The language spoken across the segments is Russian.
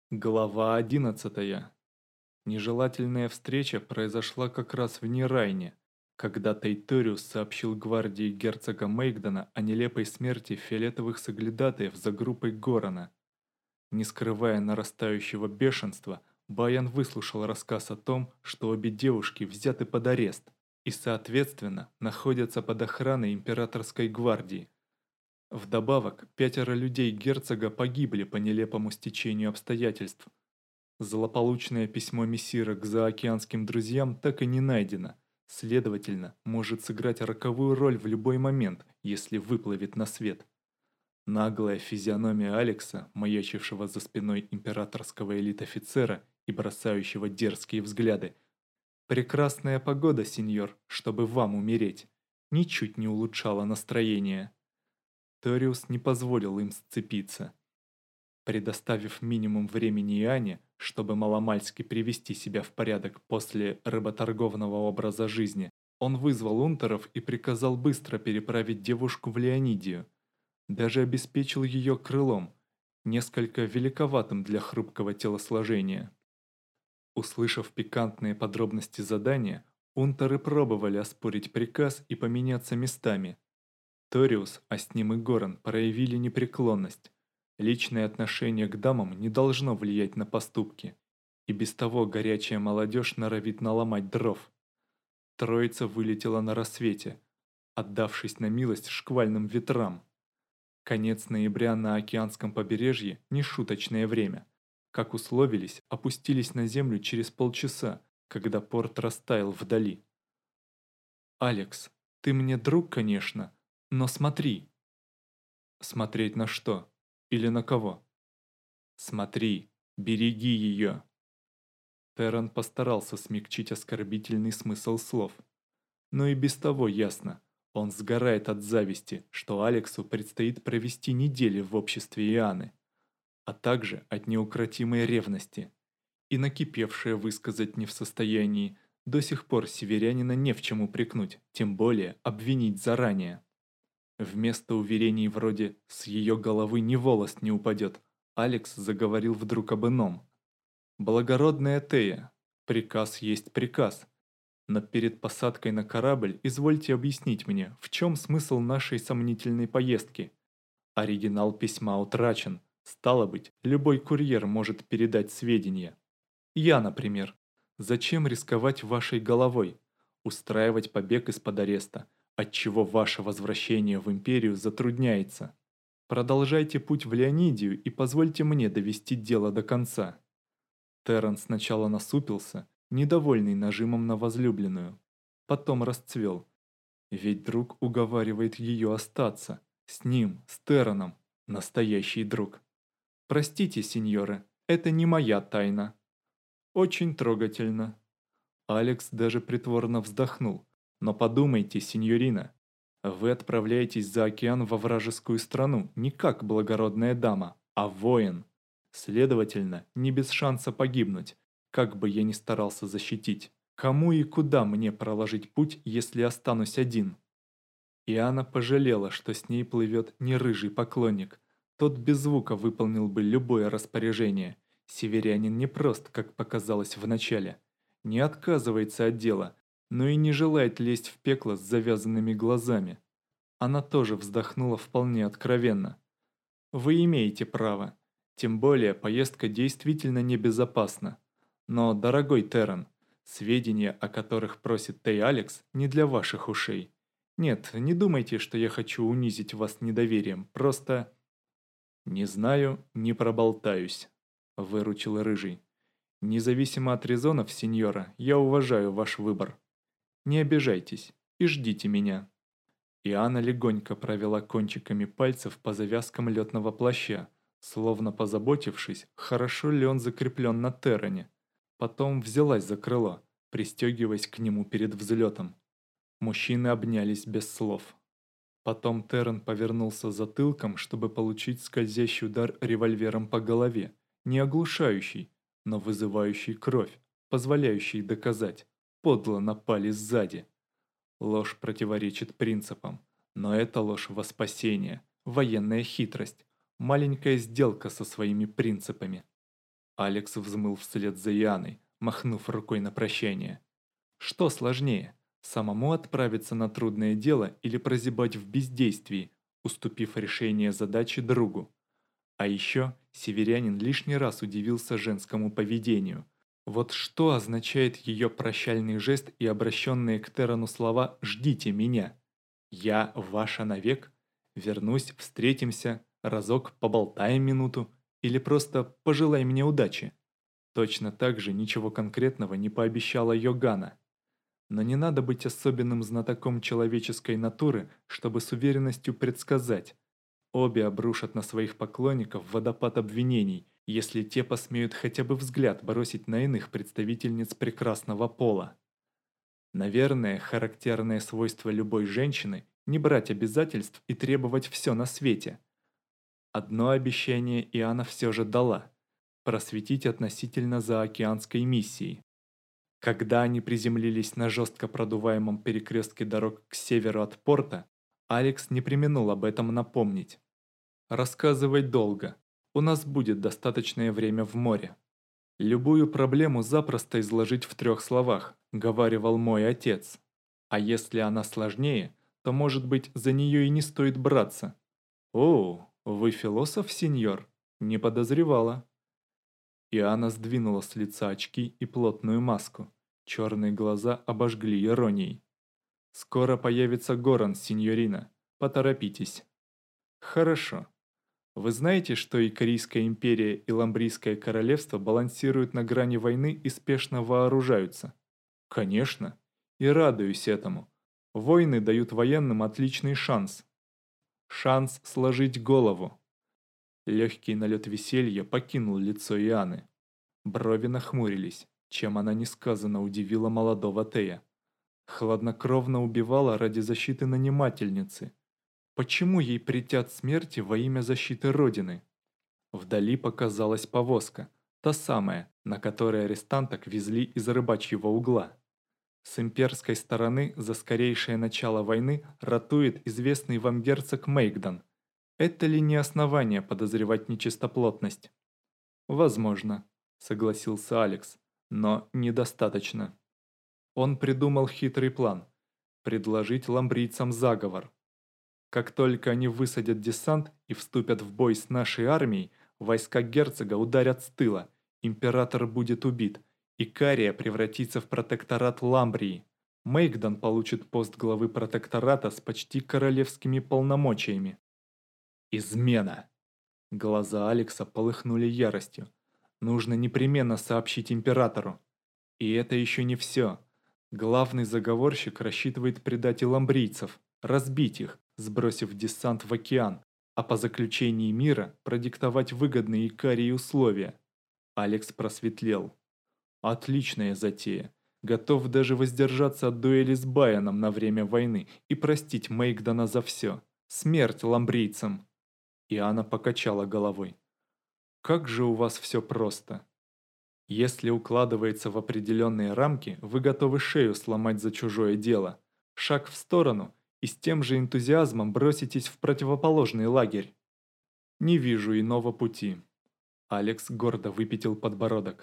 Глава 11. Нежелательная встреча произошла как раз в Нирайне, когда Тейториус сообщил гвардии герцога Мейгдена о нелепой смерти фиолетовых соглядатаев за группой Горана. Не скрывая нарастающего бешенства, Баян выслушал рассказ о том, что обе девушки взяты под арест и, соответственно, находятся под охраной императорской гвардии. Вдобавок, 5 людей герцога погибли по нелепому стечению обстоятельств. Злополучное письмо мессира к заокеанским друзьям так и не найдено, следовательно, может сыграть роковую роль в любой момент, если выплывет на свет. Наглая физиономия Алекса, маячившего за спиной императорского элит-офицера и бросающего дерзкие взгляды. «Прекрасная погода, сеньор, чтобы вам умереть», ничуть не улучшала настроение. Ториус не позволил им сцепиться. Предоставив минимум времени Иоанне, чтобы маломальски привести себя в порядок после рыботорговного образа жизни, он вызвал унтеров и приказал быстро переправить девушку в Леонидию. Даже обеспечил ее крылом, несколько великоватым для хрупкого телосложения. Услышав пикантные подробности задания, унтеры пробовали оспорить приказ и поменяться местами. Ториус, а с ним и Горан проявили непреклонность. Личное отношение к дамам не должно влиять на поступки. И без того горячая молодежь норовит наломать дров. Троица вылетела на рассвете, отдавшись на милость шквальным ветрам. Конец ноября на океанском побережье – нешуточное время. Как условились, опустились на землю через полчаса, когда порт растаял вдали. «Алекс, ты мне друг, конечно, но смотри». «Смотреть на что? Или на кого?» «Смотри, береги ее!» Терран постарался смягчить оскорбительный смысл слов. Но и без того ясно, он сгорает от зависти, что Алексу предстоит провести недели в обществе Иоанны, а также от неукротимой ревности. И накипевшее высказать не в состоянии, до сих пор северянина не в чем упрекнуть, тем более обвинить заранее. Вместо уверений вроде «с ее головы ни волос не упадет», Алекс заговорил вдруг об ином. «Благородная Тея, приказ есть приказ. Но перед посадкой на корабль извольте объяснить мне, в чем смысл нашей сомнительной поездки. Оригинал письма утрачен, стало быть, любой курьер может передать сведения. Я, например. Зачем рисковать вашей головой? Устраивать побег из-под ареста, отчего ваше возвращение в империю затрудняется. Продолжайте путь в Леонидию и позвольте мне довести дело до конца». Террен сначала насупился, недовольный нажимом на возлюбленную. Потом расцвел. Ведь друг уговаривает ее остаться. С ним, с Терреном. Настоящий друг. «Простите, сеньоры, это не моя тайна». «Очень трогательно». Алекс даже притворно вздохнул. «Но подумайте, сеньорина, вы отправляетесь за океан во вражескую страну не как благородная дама, а воин. Следовательно, не без шанса погибнуть, как бы я ни старался защитить. Кому и куда мне проложить путь, если останусь один?» И она пожалела, что с ней плывет не рыжий поклонник. Тот без звука выполнил бы любое распоряжение. Северянин не прост, как показалось вначале. Не отказывается от дела, но и не желает лезть в пекло с завязанными глазами. Она тоже вздохнула вполне откровенно. «Вы имеете право. Тем более поездка действительно небезопасна. Но, дорогой Террен, сведения, о которых просит Тей Алекс, не для ваших ушей. Нет, не думайте, что я хочу унизить вас недоверием, просто...» «Не знаю, не проболтаюсь», — выручил Рыжий. «Независимо от резонов, сеньора, я уважаю ваш выбор. Не обижайтесь и ждите меня». И Анна легонько провела кончиками пальцев по завязкам летного плаща, словно позаботившись, хорошо ли он закреплен на Терране. Потом взялась за крыло, пристегиваясь к нему перед взлетом. Мужчины обнялись без слов. Потом Террен повернулся затылком, чтобы получить скользящий удар револьвером по голове, не оглушающий, но вызывающий кровь, позволяющий доказать, подло напали сзади. Ложь противоречит принципам, но это ложь во спасение, военная хитрость, маленькая сделка со своими принципами. Алекс взмыл вслед за Яной, махнув рукой на прощание. Что сложнее, самому отправиться на трудное дело или прозябать в бездействии, уступив решение задачи другу? А еще северянин лишний раз удивился женскому поведению. Вот что означает ее прощальный жест и обращенные к Терану слова «ждите меня». «Я ваша навек? Вернусь, встретимся, разок поболтаем минуту или просто пожелай мне удачи». Точно так же ничего конкретного не пообещала Йогана. Но не надо быть особенным знатоком человеческой натуры, чтобы с уверенностью предсказать. Обе обрушат на своих поклонников водопад обвинений, если те посмеют хотя бы взгляд бросить на иных представительниц прекрасного пола. Наверное, характерное свойство любой женщины – не брать обязательств и требовать все на свете. Одно обещание Иоанна все же дала – просветить относительно заокеанской миссии. Когда они приземлились на жестко продуваемом перекрестке дорог к северу от порта, Алекс не преминул об этом напомнить. «Рассказывать долго. У нас будет достаточное время в море. Любую проблему запросто изложить в 3 словах», — говаривал мой отец. «А если она сложнее, то, может быть, за нее и не стоит браться». «О, вы философ, сеньор?» «Не подозревала». Иоанна сдвинула с лица очки и плотную маску. Черные глаза обожгли иронией. «Скоро появится Горан, сеньорина. Поторопитесь». «Хорошо. Вы знаете, что Икарийская империя и Ламбрийское королевство балансируют на грани войны и спешно вооружаются?» «Конечно. И радуюсь этому. Войны дают военным отличный шанс. Шанс сложить голову». Легкий налет веселья покинул лицо Ианы. Брови нахмурились, чем она несказанно удивила молодого Тея. Хладнокровно убивала ради защиты нанимательницы. Почему ей претят смерти во имя защиты Родины? Вдали показалась повозка, та самая, на которой арестанток везли из рыбачьего угла. С имперской стороны за скорейшее начало войны ратует известный вам герцог Мейгдан. Это ли не основание подозревать нечистоплотность? Возможно, согласился Алекс, но недостаточно. Он придумал хитрый план – предложить ламбрийцам заговор. Как только они высадят десант и вступят в бой с нашей армией, войска герцога ударят с тыла, император будет убит, и Кария превратится в протекторат Ламбрии. Мейгдан получит пост главы протектората с почти королевскими полномочиями. Измена! Глаза Алекса полыхнули яростью. Нужно непременно сообщить императору. И это еще не все. Главный заговорщик рассчитывает предать и ламбрийцев, разбить их, сбросив десант в океан, а по заключении мира продиктовать выгодные Икарии условия. Алекс просветлел. Отличная затея. Готов даже воздержаться от дуэли с Баяном на время войны и простить Мейгдана за все. Смерть ламбрийцам. И она покачала головой. Как же у вас все просто. Если укладывается в определенные рамки, вы готовы шею сломать за чужое дело. Шаг в сторону, и с тем же энтузиазмом броситесь в противоположный лагерь. Не вижу иного пути. Алекс гордо выпятил подбородок.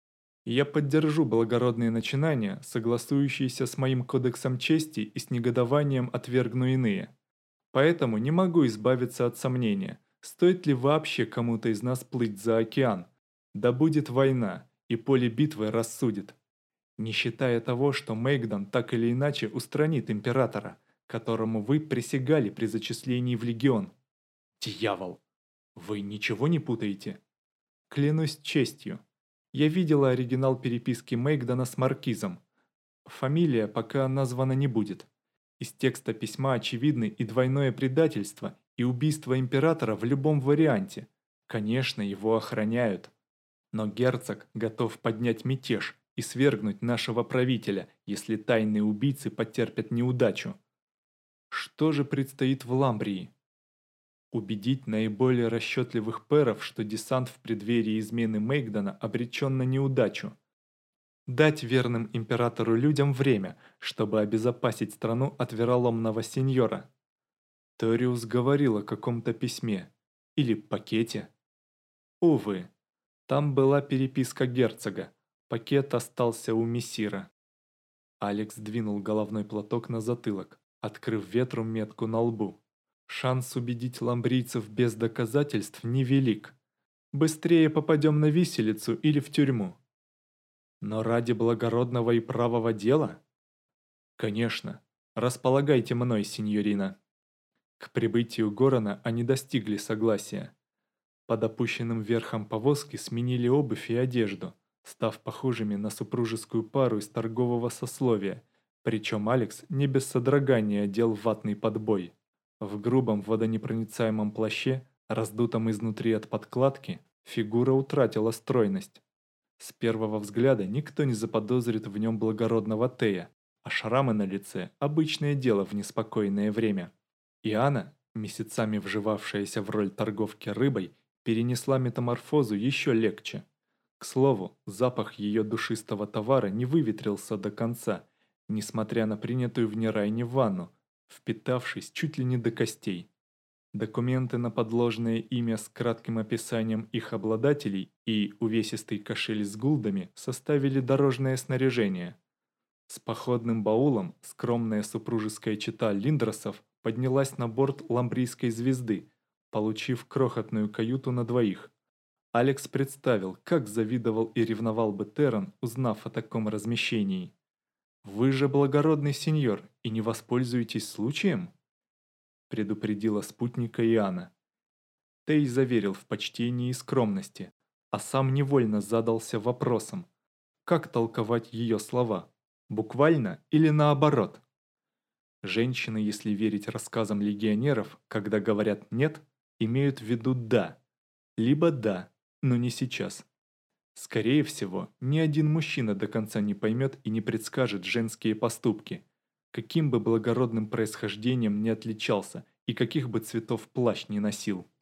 Я поддержу благородные начинания, согласующиеся с моим кодексом чести и с негодованием отвергну иные. Поэтому не могу избавиться от сомнения, стоит ли вообще кому-то из нас плыть за океан. Да будет война, и поле битвы рассудит. Не считая того, что Мейгдан так или иначе устранит императора, которому вы присягали при зачислении в легион. Дьявол! Вы ничего не путаете? Клянусь честью. Я видела оригинал переписки Мейгдана с Маркизом. Фамилия пока названа не будет. Из текста письма очевидны и двойное предательство, и убийство императора в любом варианте. Конечно, его охраняют. Но герцог готов поднять мятеж и свергнуть нашего правителя, если тайные убийцы потерпят неудачу. Что же предстоит в Ламбрии? Убедить наиболее расчетливых пэров, что десант в преддверии измены Мейгдана обречен на неудачу. Дать верным императору людям время, чтобы обезопасить страну от вероломного сеньора. Ториус говорил о каком-то письме. Или пакете. Увы, Там была переписка герцога. Пакет остался у мессира. Алекс двинул головной платок на затылок, открыв ветру метку на лбу. Шанс убедить ламбрийцев без доказательств невелик. Быстрее попадем на виселицу или в тюрьму. Но ради благородного и правого дела? Конечно. Располагайте мной, сеньорина. К прибытию Горана они достигли согласия. Под опущенным верхом повозки сменили обувь и одежду, став похожими на супружескую пару из торгового сословия, причем Алекс не без содрогания одел ватный подбой. В грубом водонепроницаемом плаще, раздутом изнутри от подкладки, фигура утратила стройность. С первого взгляда никто не заподозрит в нем благородного Тея, а шрамы на лице – обычное дело в неспокойное время. Иоанна, месяцами вживавшаяся в роль торговки рыбой, перенесла метаморфозу еще легче. К слову, запах ее душистого товара не выветрился до конца, несмотря на принятую в Нерайне ванну, впитавшись чуть ли не до костей. Документы на подложное имя с кратким описанием их обладателей и увесистый кошель с гулдами составили дорожное снаряжение. С походным баулом скромная супружеская чета Линдросов поднялась на борт ламбрийской звезды, получив крохотную каюту на двоих. Алекс представил, как завидовал и ревновал бы Терран, узнав о таком размещении. «Вы же благородный сеньор и не воспользуетесь случаем?» предупредила спутника Иоанна. Тей заверил в почтении и скромности, а сам невольно задался вопросом, как толковать ее слова, буквально или наоборот. Женщины, если верить рассказам легионеров, когда говорят «нет», имеют в виду «да», либо «да», но не сейчас. Скорее всего, ни один мужчина до конца не поймет и не предскажет женские поступки, каким бы благородным происхождением ни отличался и каких бы цветов плащ ни носил.